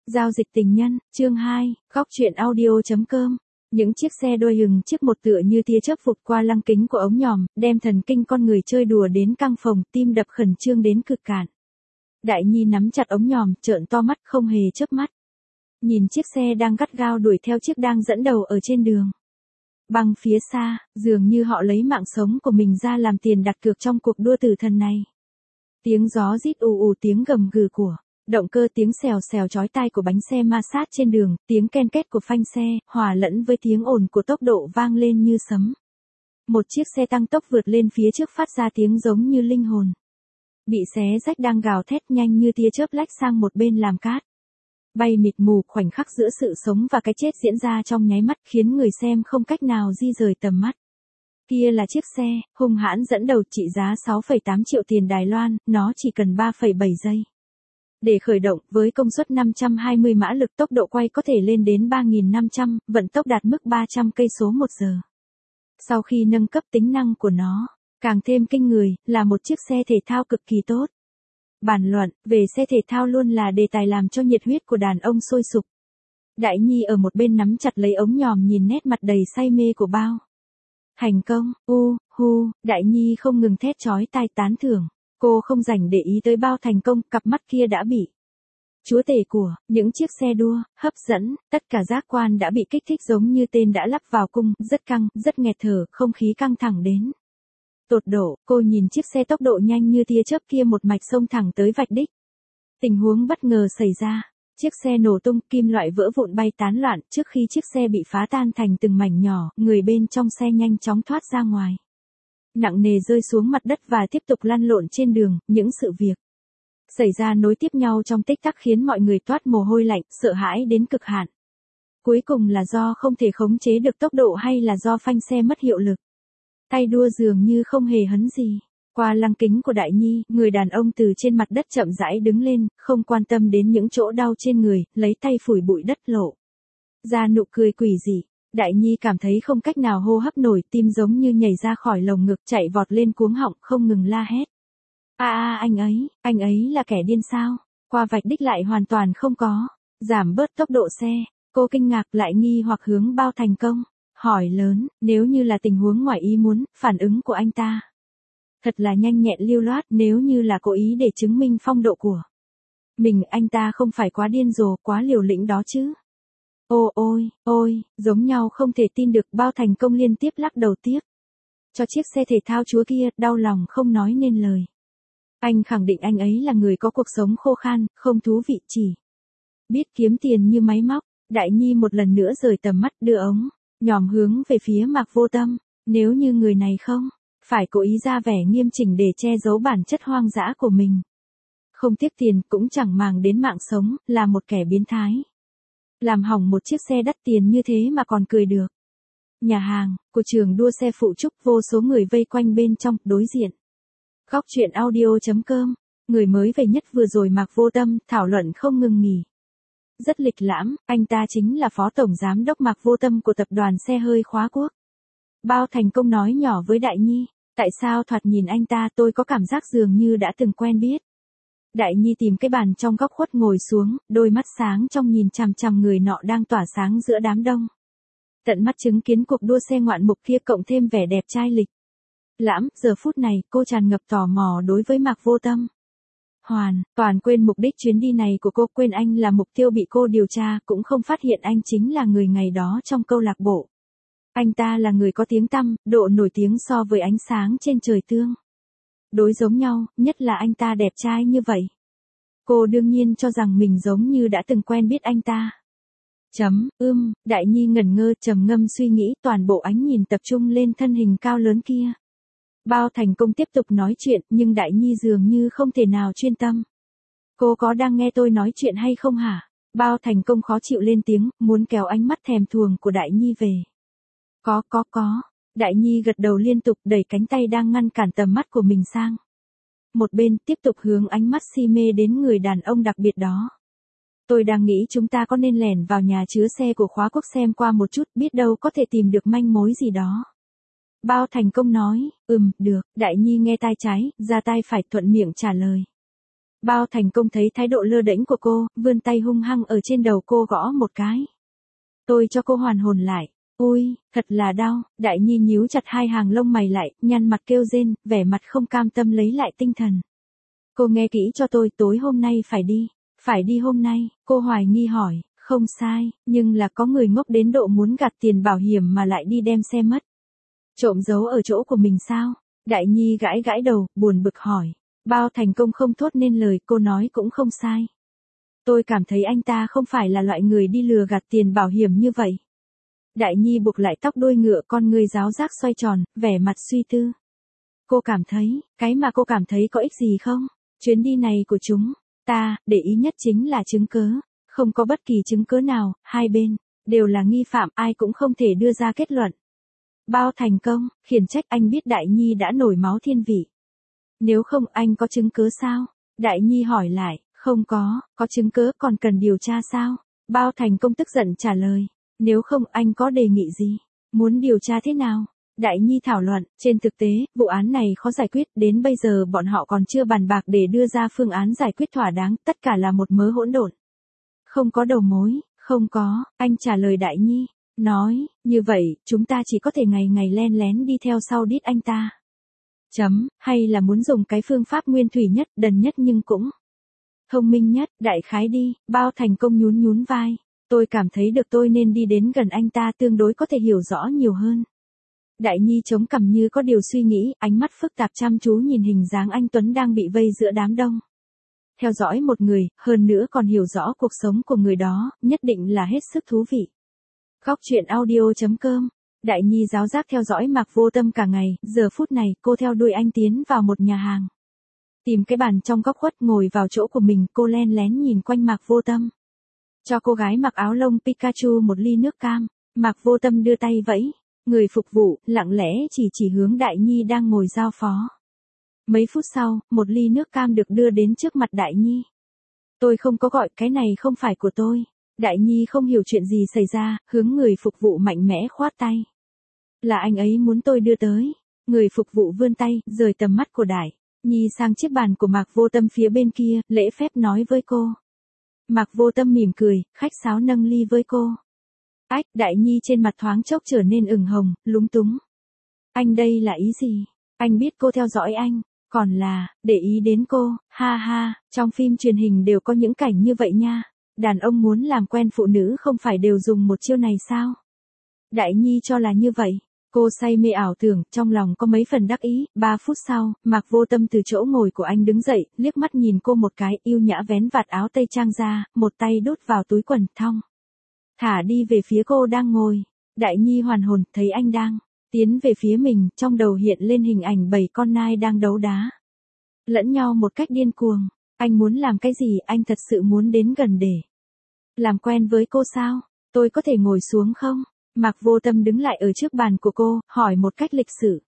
Giao dịch tình nhân, chương 2, góc truyện audio.com. Những chiếc xe đôi hừng chiếc một tựa như tia chớp vụt qua lăng kính của ống nhòm, đem thần kinh con người chơi đùa đến căng phồng, tim đập khẩn trương đến cực cạn. Đại Nhi nắm chặt ống nhòm, trợn to mắt không hề chớp mắt. Nhìn chiếc xe đang gắt gao đuổi theo chiếc đang dẫn đầu ở trên đường. Bằng phía xa, dường như họ lấy mạng sống của mình ra làm tiền đặt cược trong cuộc đua tử thần này. Tiếng gió rít ù ù, tiếng gầm gừ của động cơ, tiếng xèo xèo chói tai của bánh xe ma sát trên đường, tiếng ken két của phanh xe, hòa lẫn với tiếng ồn của tốc độ vang lên như sấm. Một chiếc xe tăng tốc vượt lên phía trước phát ra tiếng giống như linh hồn. Bị xé rách đang gào thét nhanh như tia chớp lách sang một bên làm cát. Bay mịt mù, khoảnh khắc giữa sự sống và cái chết diễn ra trong nháy mắt khiến người xem không cách nào di rời tầm mắt. Kia là chiếc xe, hung hãn dẫn đầu trị giá 6,8 triệu tiền Đài Loan, nó chỉ cần 3,7 giây. Để khởi động, với công suất 520 mã lực, tốc độ quay có thể lên đến 3.500, vận tốc đạt mức 300 cây số một giờ. Sau khi nâng cấp tính năng của nó, càng thêm kinh người, là một chiếc xe thể thao cực kỳ tốt. Bàn luận về xe thể thao luôn là đề tài làm cho nhiệt huyết của đàn ông sôi sục. Đại Nhi ở một bên nắm chặt lấy ống nhòm, nhìn nét mặt đầy say mê của Bao Thành Công. Đại Nhi không ngừng thét chói tai tán thưởng. Cô không rảnh để ý tới Bao Thành Công, cặp mắt kia đã bị chúa tể của những chiếc xe đua hấp dẫn, tất cả giác quan đã bị kích thích giống như tên đã lắp vào cung, rất căng, rất nghẹt thở, không khí căng thẳng đến tột độ. Cô nhìn chiếc xe tốc độ nhanh như tia chớp kia một mạch xông thẳng tới vạch đích. Tình huống bất ngờ xảy ra, chiếc xe nổ tung, kim loại vỡ vụn bay tán loạn. Trước khi chiếc xe bị phá tan thành từng mảnh nhỏ, người bên trong xe nhanh chóng thoát ra ngoài, nặng nề rơi xuống mặt đất và tiếp tục lăn lộn trên đường. Những sự việc xảy ra nối tiếp nhau trong tích tắc khiến mọi người toát mồ hôi lạnh, sợ hãi đến cực hạn. Cuối cùng là do không thể khống chế được tốc độ hay là do phanh xe mất hiệu lực? Tay đua dường như không hề hấn gì. Qua lăng kính của Đại Nhi, người đàn ông từ trên mặt đất chậm rãi đứng lên, không quan tâm đến những chỗ đau trên người, lấy tay phủi bụi đất, lộ ra nụ cười quỷ dị. Đại Nhi cảm thấy không cách nào hô hấp nổi, tim giống như nhảy ra khỏi lồng ngực, chạy vọt lên cuống họng, không ngừng la hét. Anh ấy là kẻ điên sao? Qua vạch đích lại hoàn toàn không có giảm bớt tốc độ xe. Cô kinh ngạc lại nghi hoặc hướng Bao Thành Công, hỏi lớn, nếu như là tình huống ngoài ý muốn, phản ứng của anh ta thật là nhanh nhẹn lưu loát, nếu như là cố ý để chứng minh phong độ của mình, anh ta không phải quá điên rồ, quá liều lĩnh đó chứ? Ôi, giống nhau không thể tin được. Bao Thành Công liên tiếp lắc đầu tiếc cho chiếc xe thể thao chúa kia, đau lòng không nói nên lời. Anh khẳng định anh ấy là người có cuộc sống khô khan, không thú vị, chỉ biết kiếm tiền như máy móc. Đại Nhi một lần nữa rời tầm mắt, đưa ống nhòm hướng về phía Mạc Vô Tâm. Nếu như người này không phải cố ý ra vẻ nghiêm chỉnh để che giấu bản chất hoang dã của mình, không tiếc tiền cũng chẳng màng đến mạng sống, là một kẻ biến thái. Làm hỏng một chiếc xe đắt tiền như thế mà còn cười được. Nhà hàng của trường đua xe phụ trúc, vô số người vây quanh bên trong. Đối diện góc truyện audio.com. Người mới về nhất vừa rồi Mạc Vô Tâm, thảo luận không ngừng nghỉ. Rất lịch lãm, anh ta chính là phó tổng giám đốc Mạc Vô Tâm của tập đoàn xe hơi Khóa Quốc. Bao Thành Công nói nhỏ với Đại Nhi, tại sao thoạt nhìn anh ta tôi có cảm giác dường như đã từng quen biết. Đại Nhi tìm cái bàn trong góc khuất ngồi xuống, đôi mắt sáng trong nhìn chằm chằm người nọ đang tỏa sáng giữa đám đông. Tận mắt chứng kiến cuộc đua xe ngoạn mục kia, cộng thêm vẻ đẹp trai lịch lãm, giờ phút này cô tràn ngập tò mò đối với Mạc Vô Tâm. Hoàn toàn quên mục đích chuyến đi này của cô, quên anh là mục tiêu bị cô điều tra, cũng không phát hiện anh chính là người ngày đó trong câu lạc bộ. Anh ta là người có tiếng tăm, độ nổi tiếng so với ánh sáng trên trời tương đối giống nhau, nhất là anh ta đẹp trai như vậy. Cô đương nhiên cho rằng mình giống như đã từng quen biết anh ta. Đại Nhi ngẩn ngơ, trầm ngâm suy nghĩ, toàn bộ ánh nhìn tập trung lên thân hình cao lớn kia. Bao Thành Công tiếp tục nói chuyện, nhưng Đại Nhi dường như không thể nào chuyên tâm. Cô có đang nghe tôi nói chuyện hay không hả? Bao Thành Công khó chịu lên tiếng, muốn kéo ánh mắt thèm thuồng của Đại Nhi về. Có. Đại Nhi gật đầu liên tục, đẩy cánh tay đang ngăn cản tầm mắt của mình sang một bên, tiếp tục hướng ánh mắt si mê đến người đàn ông đặc biệt đó. Tôi đang nghĩ chúng ta có nên lẻn vào nhà chứa xe của Khóa Quốc xem qua một chút, biết đâu có thể tìm được manh mối gì đó. Bao Thành Công nói, được. Đại Nhi nghe tai trái, ra tai phải, thuận miệng trả lời. Bao Thành Công thấy thái độ lơ đễnh của cô, vươn tay hung hăng ở trên đầu cô gõ một cái. Tôi cho cô hoàn hồn lại. Ui, thật là đau. Đại Nhi nhíu chặt hai hàng lông mày lại, nhăn mặt kêu rên, vẻ mặt không cam tâm lấy lại tinh thần. Cô nghe kỹ cho tôi, tối hôm nay phải đi. Phải đi hôm nay, cô hoài nghi hỏi, không sai, nhưng là có người ngốc đến độ muốn gạt tiền bảo hiểm mà lại đi đem xe mất. Trộm giấu ở chỗ của mình sao? Đại Nhi gãi gãi đầu, buồn bực hỏi. Bao Thành Công không thốt nên lời, cô nói cũng không sai. Tôi cảm thấy anh ta không phải là loại người đi lừa gạt tiền bảo hiểm như vậy. Đại Nhi buộc lại tóc đuôi ngựa, con người giáo giác xoay tròn, vẻ mặt suy tư. Cô cảm thấy, cái mà cô cảm thấy có ích gì không? Chuyến đi này của chúng ta, để ý nhất chính là chứng cớ. Không có bất kỳ chứng cớ nào, hai bên đều là nghi phạm, ai cũng không thể đưa ra kết luận. Bao Thành Công khiển trách, anh biết Đại Nhi đã nổi máu thiên vị. Nếu không anh có chứng cớ sao? Đại Nhi hỏi lại, không có chứng cớ còn cần điều tra sao? Bao Thành Công tức giận trả lời, nếu không anh có đề nghị gì? Muốn điều tra thế nào? Đại Nhi thảo luận, trên thực tế, vụ án này khó giải quyết, đến bây giờ bọn họ còn chưa bàn bạc để đưa ra phương án giải quyết thỏa đáng, tất cả là một mớ hỗn độn. Không có đầu mối, không có, anh trả lời Đại Nhi, nói, như vậy, chúng ta chỉ có thể ngày ngày len lén đi theo sau đít anh ta. Hay là muốn dùng cái phương pháp nguyên thủy nhất, đần nhất nhưng cũng thông minh nhất, đại khái đi. Bao Thành Công nhún nhún vai, tôi cảm thấy được tôi nên đi đến gần anh ta tương đối có thể hiểu rõ nhiều hơn. Đại Nhi chống cằm như có điều suy nghĩ, ánh mắt phức tạp chăm chú nhìn hình dáng anh Tuấn đang bị vây giữa đám đông. Theo dõi một người, hơn nữa còn hiểu rõ cuộc sống của người đó, nhất định là hết sức thú vị. Góc truyện audio.com. Đại Nhi giáo giác theo dõi Mạc Vô Tâm cả ngày, giờ phút này, cô theo đuôi anh tiến vào một nhà hàng. Tìm cái bàn trong góc khuất ngồi vào chỗ của mình, cô len lén nhìn quanh Mạc Vô Tâm. Cho cô gái mặc áo lông Pikachu một ly nước cam, Mạc Vô Tâm đưa tay vẫy. Người phục vụ, lặng lẽ chỉ hướng Đại Nhi đang ngồi giao phó. Mấy phút sau, một ly nước cam được đưa đến trước mặt Đại Nhi. Tôi không có gọi, cái này không phải của tôi. Đại Nhi không hiểu chuyện gì xảy ra, hướng người phục vụ mạnh mẽ khoát tay. Là anh ấy muốn tôi đưa tới. Người phục vụ vươn tay, rời tầm mắt của Đại Nhi sang chiếc bàn của Mạc Vô Tâm phía bên kia, lễ phép nói với cô. Mạc Vô Tâm mỉm cười, khách sáo nâng ly với cô. Ách, Đại Nhi trên mặt thoáng chốc trở nên ửng hồng, lúng túng. Anh đây là ý gì? Anh biết cô theo dõi anh, còn là, để ý đến cô, ha ha, trong phim truyền hình đều có những cảnh như vậy nha. Đàn ông muốn làm quen phụ nữ không phải đều dùng một chiêu này sao? Đại Nhi cho là như vậy. Cô say mê ảo tưởng, trong lòng có mấy phần đắc ý. 3 phút sau, Mạc Vô Tâm từ chỗ ngồi của anh đứng dậy, liếc mắt nhìn cô một cái, yêu nhã vén vạt áo tây trang ra, một tay đút vào túi quần, thong thả đi về phía cô đang ngồi. Đại Nhi hoàn hồn, thấy anh đang tiến về phía mình, trong đầu hiện lên hình ảnh 7 con nai đang đấu đá lẫn nhau một cách điên cuồng. Anh muốn làm cái gì? Anh thật sự muốn đến gần để làm quen với cô sao? Tôi có thể ngồi xuống không? Mạc Vô Tâm đứng lại ở trước bàn của cô, hỏi một cách lịch sự.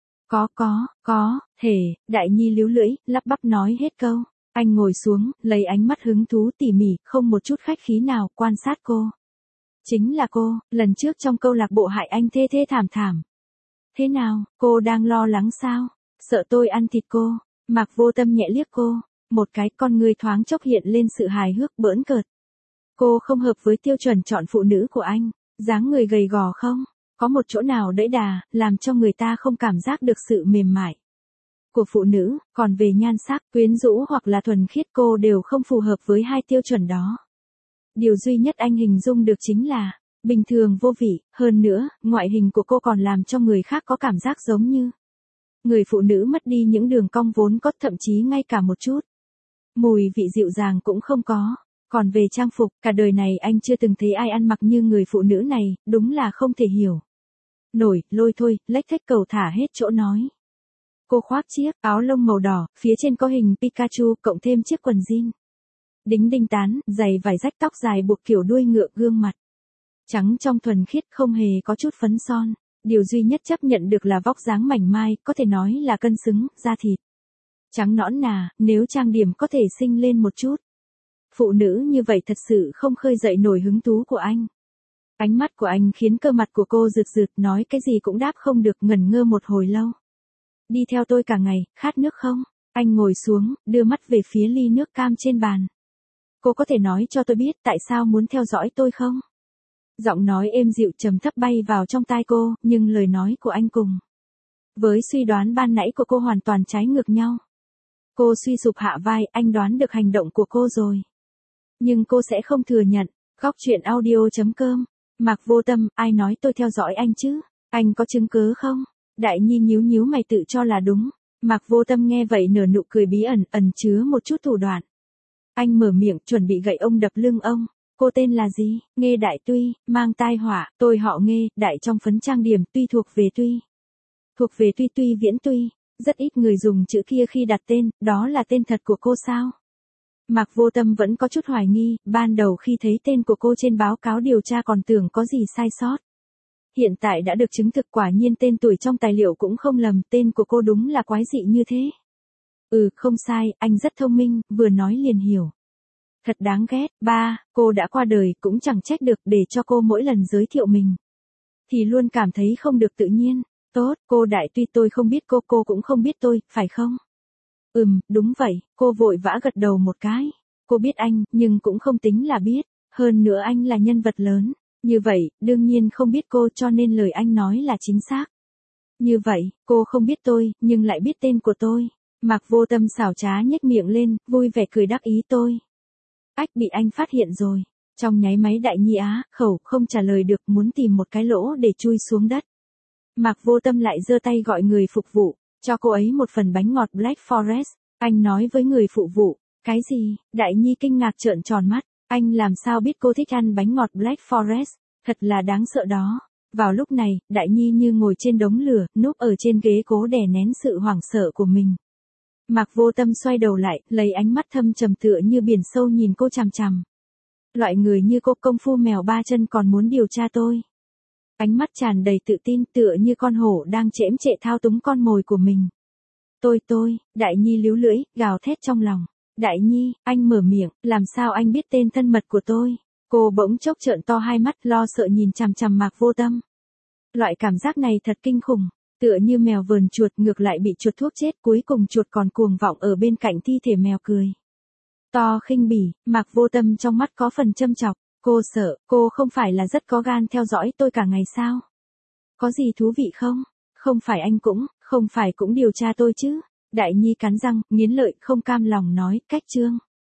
Có, thể. Đại Nhi líu lưỡi, lắp bắp nói hết câu. Anh ngồi xuống, lấy ánh mắt hứng thú tỉ mỉ, không một chút khách khí nào, quan sát cô. Chính là cô, lần trước trong câu lạc bộ hại anh thê thảm. Thế nào, cô đang lo lắng sao? Sợ tôi ăn thịt cô? Mạc Vô Tâm nhẹ liếc cô, một cái, con người thoáng chốc hiện lên sự hài hước bỡn cợt. Cô không hợp với tiêu chuẩn chọn phụ nữ của anh, dáng người gầy gò không? Có một chỗ nào đẫy đà, làm cho người ta không cảm giác được sự mềm mại của phụ nữ, còn về nhan sắc, quyến rũ hoặc là thuần khiết cô đều không phù hợp với hai tiêu chuẩn đó. Điều duy nhất anh hình dung được chính là bình thường vô vị, hơn nữa, ngoại hình của cô còn làm cho người khác có cảm giác giống như người phụ nữ mất đi những đường cong vốn có, thậm chí ngay cả một chút mùi vị dịu dàng cũng không có. Còn về trang phục, cả đời này anh chưa từng thấy ai ăn mặc như người phụ nữ này, đúng là không thể hiểu nổi, lôi thôi, lếch thếch cầu thả hết chỗ nói. Cô khoác chiếc áo lông màu đỏ, phía trên có hình Pikachu, cộng thêm chiếc quần jean đính đinh tán, giày vải rách, tóc dài buộc kiểu đuôi ngựa, gương mặt trắng trong thuần khiết, không hề có chút phấn son. Điều duy nhất chấp nhận được là vóc dáng mảnh mai, có thể nói là cân xứng, da thịt trắng nõn nà, nếu trang điểm có thể xinh lên một chút. Phụ nữ như vậy thật sự không khơi dậy nổi hứng thú của anh. Ánh mắt của anh khiến cơ mặt của cô rượt rượt, nói cái gì cũng đáp không được, ngẩn ngơ một hồi lâu. Đi theo tôi cả ngày, khát nước không? Anh ngồi xuống, đưa mắt về phía ly nước cam trên bàn. Cô có thể nói cho tôi biết tại sao muốn theo dõi tôi không? Giọng nói êm dịu trầm thấp bay vào trong tai cô, nhưng lời nói của anh cùng với suy đoán ban nãy của cô hoàn toàn trái ngược nhau. Cô suy sụp hạ vai, anh đoán được hành động của cô rồi. Nhưng cô sẽ không thừa nhận. Góc truyện audio.com. Mạc Vô Tâm, ai nói tôi theo dõi anh chứ? Anh có chứng cứ không? Đại Nhi nhíu nhíu mày tự cho là đúng. Mạc Vô Tâm nghe vậy nở nụ cười bí ẩn chứa một chút thủ đoạn. Anh mở miệng chuẩn bị gậy ông đập lưng ông. Cô tên là gì? Nghê Đại Tuy, mang tai họa, tôi họ Nghê, Đại trong phấn trang điểm, Tuy thuộc về Tuy. Thuộc về Tuy Tuy Viễn Tuy. Rất ít người dùng chữ kia khi đặt tên, đó là tên thật của cô sao? Mạc Vô Tâm vẫn có chút hoài nghi, ban đầu khi thấy tên của cô trên báo cáo điều tra còn tưởng có gì sai sót. Hiện tại đã được chứng thực quả nhiên tên tuổi trong tài liệu cũng không lầm, tên của cô đúng là quái dị như thế. Không sai, anh rất thông minh, vừa nói liền hiểu. Thật đáng ghét, ba, cô đã qua đời cũng chẳng trách được để cho cô mỗi lần giới thiệu mình. Thì luôn cảm thấy không được tự nhiên. Tốt, cô Đại Tuy tôi không biết cô cũng không biết tôi, phải không? Đúng vậy, cô vội vã gật đầu một cái. Cô biết anh, nhưng cũng không tính là biết. Hơn nữa anh là nhân vật lớn. Như vậy, đương nhiên không biết cô cho nên lời anh nói là chính xác. Như vậy, cô không biết tôi, nhưng lại biết tên của tôi. Mạc Vô Tâm xảo trá nhếch miệng lên, vui vẻ cười đắc ý tôi. Ách bị anh phát hiện rồi. Trong nháy máy Đại Nhi á khẩu không trả lời được, muốn tìm một cái lỗ để chui xuống đất. Mạc Vô Tâm lại giơ tay gọi người phục vụ, cho cô ấy một phần bánh ngọt Black Forest. Anh nói với người phụ vụ, cái gì? Đại Nhi kinh ngạc trợn tròn mắt, anh làm sao biết cô thích ăn bánh ngọt Black Forest, thật là đáng sợ đó. Vào lúc này, Đại Nhi như ngồi trên đống lửa, núp ở trên ghế cố đè nén sự hoảng sợ của mình. Mạc Vô Tâm xoay đầu lại, lấy ánh mắt thâm trầm tựa như biển sâu nhìn cô chằm chằm. Loại người như cô công phu mèo ba chân còn muốn điều tra tôi. Ánh mắt tràn đầy tự tin tựa như con hổ đang chễm chệ thao túng con mồi của mình. Tôi, Đại Nhi líu lưỡi, gào thét trong lòng. Đại Nhi, anh mở miệng, làm sao anh biết tên thân mật của tôi? Cô bỗng chốc trợn to hai mắt lo sợ nhìn chằm chằm Mạc Vô Tâm. Loại cảm giác này thật kinh khủng, tựa như mèo vờn chuột ngược lại bị chuột thuốc chết, cuối cùng chuột còn cuồng vọng ở bên cạnh thi thể mèo cười. To khinh bỉ, Mạc Vô Tâm trong mắt có phần châm chọc. Cô sợ, cô không phải là rất có gan theo dõi tôi cả ngày sao? Có gì thú vị không? Không phải anh không phải cũng điều tra tôi chứ? Đại Nhi cắn răng, nghiến lợi, không cam lòng nói, cách trương.